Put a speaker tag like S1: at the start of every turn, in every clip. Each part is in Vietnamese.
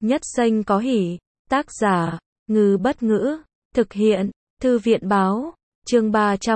S1: Nhất xanh có hỉ. Tác giả, Ngư Bất Ngữ. Thực hiện, Thư viện Báo. Chương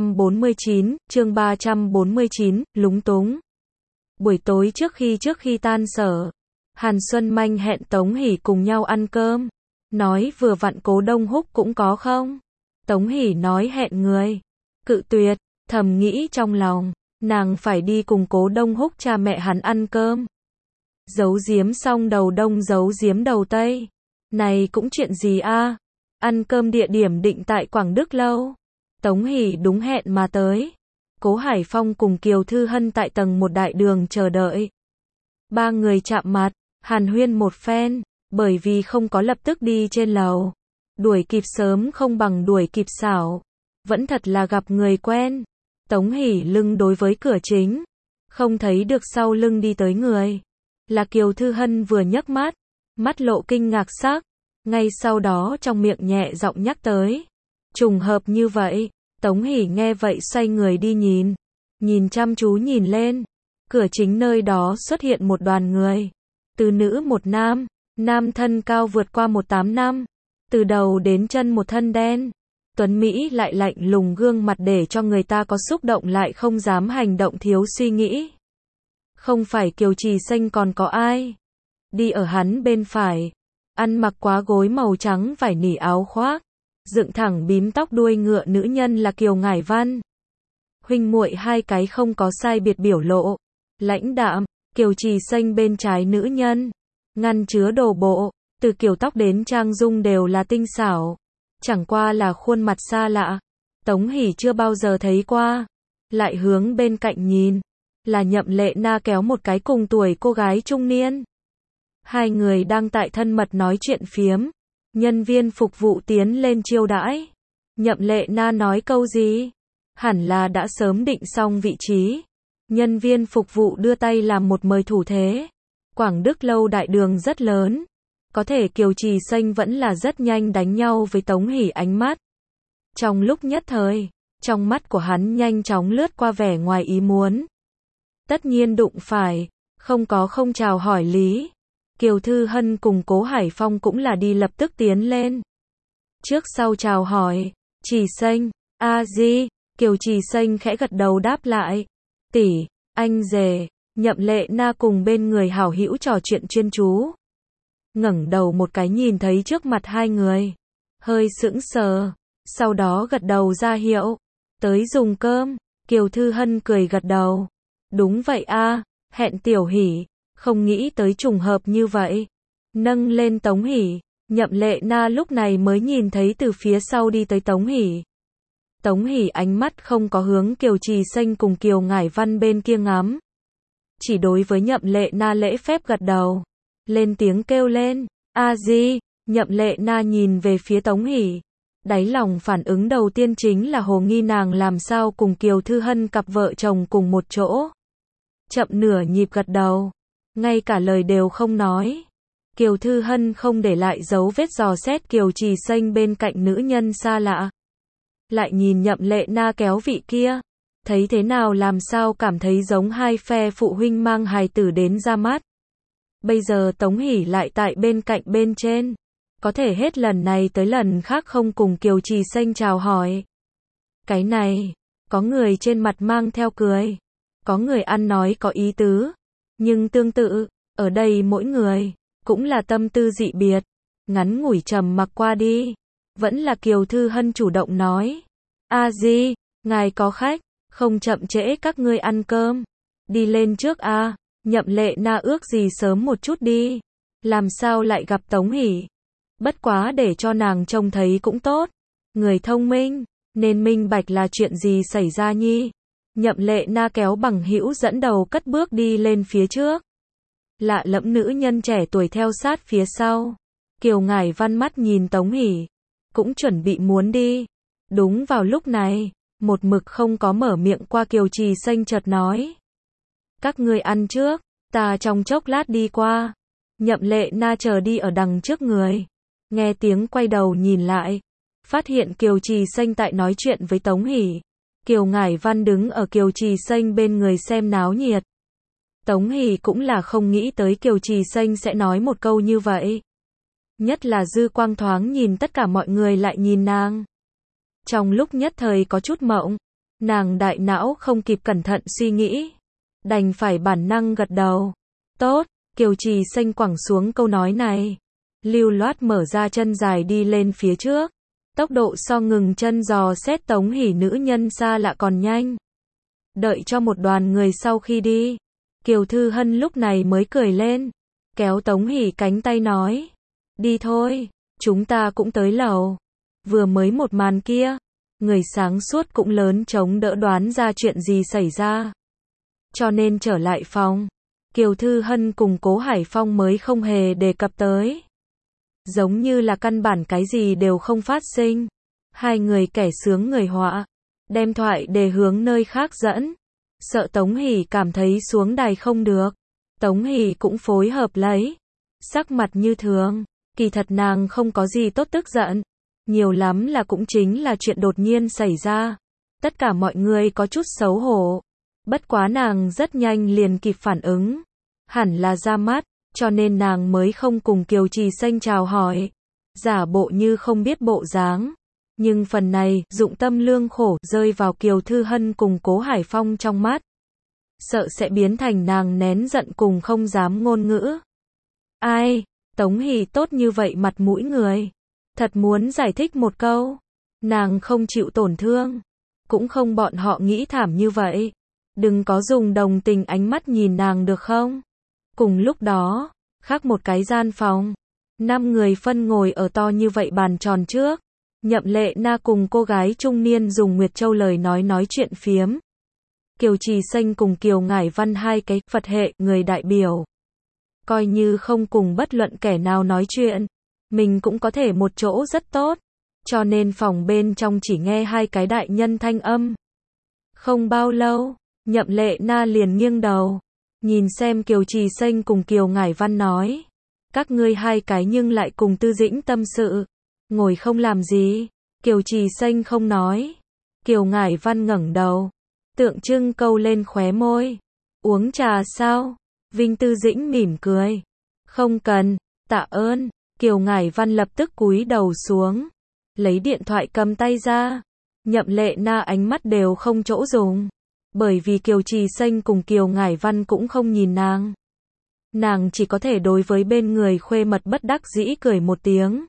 S1: 349, lúng túng. Buổi tối trước khi tan sở, Hàn Xuân Manh hẹn Tống Hỷ cùng nhau ăn cơm. Nói vừa vặn Cố Đông Húc cũng có không? Tống Hỷ nói hẹn người. Cự tuyệt, thầm nghĩ trong lòng, nàng phải đi cùng Cố Đông Húc cha mẹ hắn ăn cơm. Giấu giếm xong đầu đông giấu giếm đầu tây. Này cũng chuyện gì a? Ăn cơm địa điểm định tại Quảng Đức Lâu. Tống Hỷ đúng hẹn mà tới. Cố Hải Phong cùng Kiều Thư Hân tại tầng 1 đại đường chờ đợi. Ba người chạm mặt, hàn huyên một phen, bởi vì không có lập tức đi trên lầu. Đuổi kịp sớm không bằng đuổi kịp xảo. Vẫn thật là gặp người quen. Tống Hỷ lưng đối với cửa chính, không thấy được sau lưng đi tới người. Là Kiều Thư Hân vừa nhấc mắt lộ kinh ngạc sắc, ngay sau đó trong miệng nhẹ giọng nhắc tới. Trùng hợp như vậy, Tống Hỷ nghe vậy xoay người đi nhìn chăm chú nhìn lên. Cửa chính nơi đó xuất hiện một đoàn người. Từ nữ một nam, nam thân cao vượt qua 185, từ đầu đến chân một thân đen. Tuấn Mỹ lại lạnh lùng gương mặt để cho người ta có xúc động lại không dám hành động thiếu suy nghĩ. Không phải Kiều Trì Xanh còn có ai? Đi ở hắn bên phải, ăn mặc quá gối màu trắng vải nỉ áo khoác, dựng thẳng bím tóc đuôi ngựa nữ nhân là Kiều Ngải Văn. Huynh muội hai cái không có sai biệt biểu lộ, lãnh đạm. Kiều Trì Xanh bên trái nữ nhân, ngăn chứa đồ bộ, từ kiểu tóc đến trang dung đều là tinh xảo. Chẳng qua là khuôn mặt xa lạ, Tống Hỷ chưa bao giờ thấy qua. Lại hướng bên cạnh nhìn, là Nhậm Lệ Na kéo một cái cùng tuổi cô gái trung niên. Hai người đang tại thân mật nói chuyện phiếm. Nhân viên phục vụ tiến lên chiêu đãi. Nhậm Lệ Na nói câu gì? Hẳn là đã sớm định xong vị trí. Nhân viên phục vụ đưa tay làm một mời thủ thế. Quảng Đức Lâu đại đường rất lớn. Có thể Kiều Trì Xanh vẫn là rất nhanh đánh nhau với Tống Hỷ ánh mắt. Trong lúc nhất thời, trong mắt của hắn nhanh chóng lướt qua vẻ ngoài ý muốn. Tất nhiên đụng phải, không chào hỏi lý. Kiều Thư Hân cùng Cố Hải Phong cũng là đi lập tức tiến lên. Trước sau chào hỏi, Trì Xanh, a-di, Kiều Trì Xanh khẽ gật đầu đáp lại. Tỷ, anh rể, Nhậm Lệ Na cùng bên người hảo hữu trò chuyện chuyên chú. Ngẩng đầu một cái nhìn thấy trước mặt hai người, hơi sững sờ, sau đó gật đầu ra hiệu. Tới dùng cơm, Kiều Thư Hân cười gật đầu. Đúng vậy a, hẹn Tiểu Hỷ, không nghĩ tới trùng hợp như vậy. Nâng lên Tống Hỷ, Nhậm Lệ Na lúc này mới nhìn thấy từ phía sau đi tới Tống Hỷ. Tống Hỷ ánh mắt không có hướng Kiều Trì Xanh cùng Kiều Ngải Văn bên kia ngắm. Chỉ đối với Nhậm Lệ Na lễ phép gật đầu. Lên tiếng kêu lên, a-di. Nhậm Lệ Na nhìn về phía Tống Hỷ. Đáy lòng phản ứng đầu tiên chính là hồ nghi nàng làm sao cùng Kiều Thư Hân cặp vợ chồng cùng một chỗ. Chậm nửa nhịp gật đầu, ngay cả lời đều không nói. Kiều Thư Hân không để lại dấu vết dò xét Kiều Trì Xanh bên cạnh nữ nhân xa lạ. Lại nhìn Nhậm Lệ Na kéo vị kia, thấy thế nào làm sao cảm thấy giống hai phe phụ huynh mang hài tử đến ra mắt. Bây giờ Tống Hỷ lại tại bên cạnh bên trên, có thể hết lần này tới lần khác không cùng Kiều Trì Xanh chào hỏi. Cái này, có người trên mặt mang theo cười, có người ăn nói có ý tứ, nhưng tương tự, ở đây mỗi người cũng là tâm tư dị biệt. Ngắn ngủi trầm mặc qua đi, vẫn là Kiều Thư Hân chủ động nói, a-di, ngài có khách, không chậm trễ các ngươi ăn cơm, đi lên trước a. Nhậm Lệ Na ước gì sớm một chút đi, làm sao lại gặp Tống Hỷ. Bất quá để cho nàng trông thấy cũng tốt, người thông minh nên minh bạch là chuyện gì xảy ra nhi. Nhậm Lệ Na kéo bằng hữu dẫn đầu cất bước đi lên phía trước. Lạ lẫm nữ nhân trẻ tuổi theo sát phía sau. Kiều Ngải Văn mắt nhìn Tống Hỷ, cũng chuẩn bị muốn đi. Đúng vào lúc này, một mực không có mở miệng qua Kiều Trì Xanh chợt nói. Các ngươi ăn trước, ta trong chốc lát đi qua. Nhậm Lệ Na chờ đi ở đằng trước người. Nghe tiếng quay đầu nhìn lại, phát hiện Kiều Trì Xanh tại nói chuyện với Tống Hỷ. Kiều Ngải Văn đứng ở Kiều Trì Xanh bên người xem náo nhiệt. Tống Hỷ cũng là không nghĩ tới Kiều Trì Xanh sẽ nói một câu như vậy. Nhất là dư quang thoáng nhìn tất cả mọi người lại nhìn nàng. Trong lúc nhất thời có chút mộng, nàng đại não không kịp cẩn thận suy nghĩ, đành phải bản năng gật đầu. Tốt, Kiều Trì Xanh quẳng xuống câu nói này, lưu loát mở ra chân dài đi lên phía trước, tốc độ so ngừng chân dò xét Tống Hỷ nữ nhân xa lạ còn nhanh. Đợi cho một đoàn người sau khi đi, Kiều Thư Hân lúc này mới cười lên, kéo Tống Hỷ cánh tay nói, đi thôi, chúng ta cũng tới lầu. Vừa mới một màn kia, người sáng suốt cũng lớn chống đỡ đoán ra chuyện gì xảy ra. Cho nên trở lại phòng, Kiều Thư Hân cùng Cố Hải Phong mới không hề đề cập tới. Giống như là căn bản cái gì đều không phát sinh. Hai người kẻ sướng người họa, đem thoại để hướng nơi khác dẫn. Sợ Tống Hỷ cảm thấy xuống đài không được. Tống Hỷ cũng phối hợp lấy. Sắc mặt như thường, kỳ thật nàng không có gì tốt tức giận. Nhiều lắm là cũng chính là chuyện đột nhiên xảy ra. Tất cả mọi người có chút xấu hổ. Bất quá nàng rất nhanh liền kịp phản ứng. Hẳn là ra mắt, cho nên nàng mới không cùng Kiều Trì Xanh chào hỏi. Giả bộ như không biết bộ dáng. Nhưng phần này, dụng tâm lương khổ, rơi vào Kiều Thư Hân cùng Cố Hải Phong trong mắt. Sợ sẽ biến thành nàng nén giận cùng không dám ngôn ngữ. Ai, Tống Hỷ tốt như vậy mặt mũi người. Thật muốn giải thích một câu. Nàng không chịu tổn thương. Cũng không bọn họ nghĩ thảm như vậy. Đừng có dùng đồng tình ánh mắt nhìn nàng được không? Cùng lúc đó, khác một cái gian phòng. 5 người phân ngồi ở to như vậy bàn tròn trước. Nhậm Lệ Na cùng cô gái trung niên dùng Nguyệt Châu lời nói chuyện phiếm. Kiều Trì Xanh cùng Kiều Ngải Văn hai cái Phật hệ người đại biểu. Coi như không cùng bất luận kẻ nào nói chuyện, mình cũng có thể một chỗ rất tốt. Cho nên phòng bên trong chỉ nghe hai cái đại nhân thanh âm. Không bao lâu, Nhậm Lệ Na liền nghiêng đầu, nhìn xem Kiều Trì Xanh cùng Kiều Ngải Văn nói. Các ngươi hai cái nhưng lại cùng Tư Dĩnh tâm sự. Ngồi không làm gì. Kiều Trì Xanh không nói. Kiều Ngải Văn ngẩng đầu, tượng trưng câu lên khóe môi. Uống trà sao? Vinh Tư Dĩnh mỉm cười. Không cần, tạ ơn. Kiều Ngải Văn lập tức cúi đầu xuống, lấy điện thoại cầm tay ra. Nhậm Lệ Na ánh mắt đều không chỗ dùng, bởi vì Kiều Trì Xanh cùng Kiều Ngải Văn cũng không nhìn nàng. Nàng chỉ có thể đối với bên người khuê mật bất đắc dĩ cười một tiếng.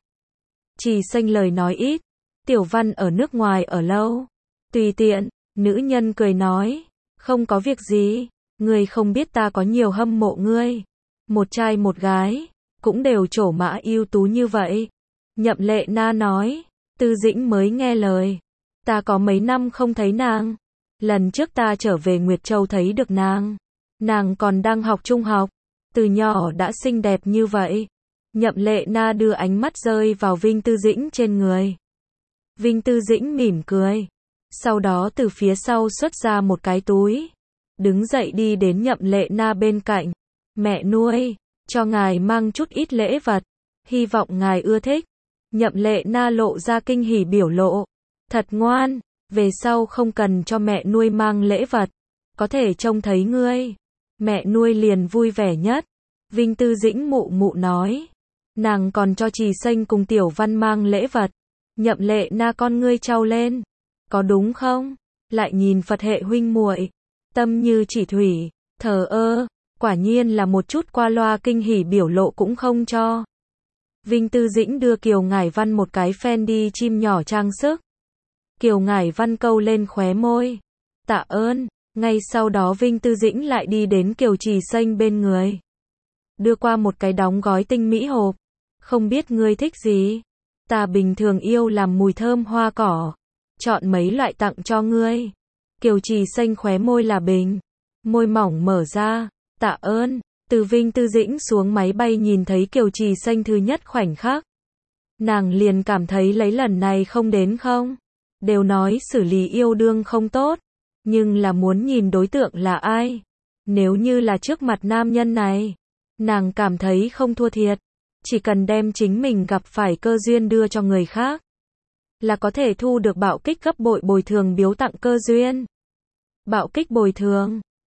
S1: Trì Xanh lời nói ít, Tiểu Văn ở nước ngoài ở lâu. Tùy tiện, nữ nhân cười nói, không có việc gì, ngươi không biết ta có nhiều hâm mộ ngươi. Một trai một gái, cũng đều trổ mã ưu tú như vậy. Nhậm Lệ Na nói, Tư Dĩnh mới nghe lời. Ta có mấy năm không thấy nàng. Lần trước ta trở về Nguyệt Châu thấy được nàng. Nàng còn đang học trung học. Từ nhỏ đã xinh đẹp như vậy. Nhậm Lệ Na đưa ánh mắt rơi vào Vinh Tư Dĩnh trên người. Vinh Tư Dĩnh mỉm cười. Sau đó từ phía sau xuất ra một cái túi. Đứng dậy đi đến Nhậm Lệ Na bên cạnh. Mẹ nuôi, cho ngài mang chút ít lễ vật. Hy vọng ngài ưa thích. Nhậm Lệ Na lộ ra kinh hỉ biểu lộ. Thật ngoan, về sau không cần cho mẹ nuôi mang lễ vật. Có thể trông thấy ngươi. Mẹ nuôi liền vui vẻ nhất. Vinh Tư Dĩnh mụ mụ nói. Nàng còn cho Trì Xanh cùng Tiểu Văn mang lễ vật. Nhậm Lệ Na con ngươi trao lên. Có đúng không? Lại nhìn Phật hệ huynh muội, tâm như chỉ thủy, thờ ơ, quả nhiên là một chút qua loa kinh hỉ biểu lộ cũng không cho. Vinh Tư Dĩnh đưa Kiều Ngải Văn một cái Fendi chim nhỏ trang sức. Kiều Ngải Văn câu lên khóe môi. Tạ ơn. Ngay sau đó Vinh Tư Dĩnh lại đi đến Kiều Trì Xanh bên người. Đưa qua một cái đóng gói tinh mỹ hộp. Không biết ngươi thích gì? Ta bình thường yêu làm mùi thơm hoa cỏ. Chọn mấy loại tặng cho ngươi. Kiều Trì Xanh khóe môi là bình. Môi mỏng mở ra. Tạ ơn. Từ Vinh Tư Dĩnh xuống máy bay nhìn thấy Kiều Trì Xanh thứ nhất khoảnh khắc. Nàng liền cảm thấy lấy lần này không đến không. Đều nói xử lý yêu đương không tốt. Nhưng là muốn nhìn đối tượng là ai. Nếu như là trước mặt nam nhân này, nàng cảm thấy không thua thiệt. Chỉ cần đem chính mình gặp phải cơ duyên đưa cho người khác, là có thể thu được bạo kích gấp bội bồi thường biếu tặng cơ duyên. Bạo kích bồi thường.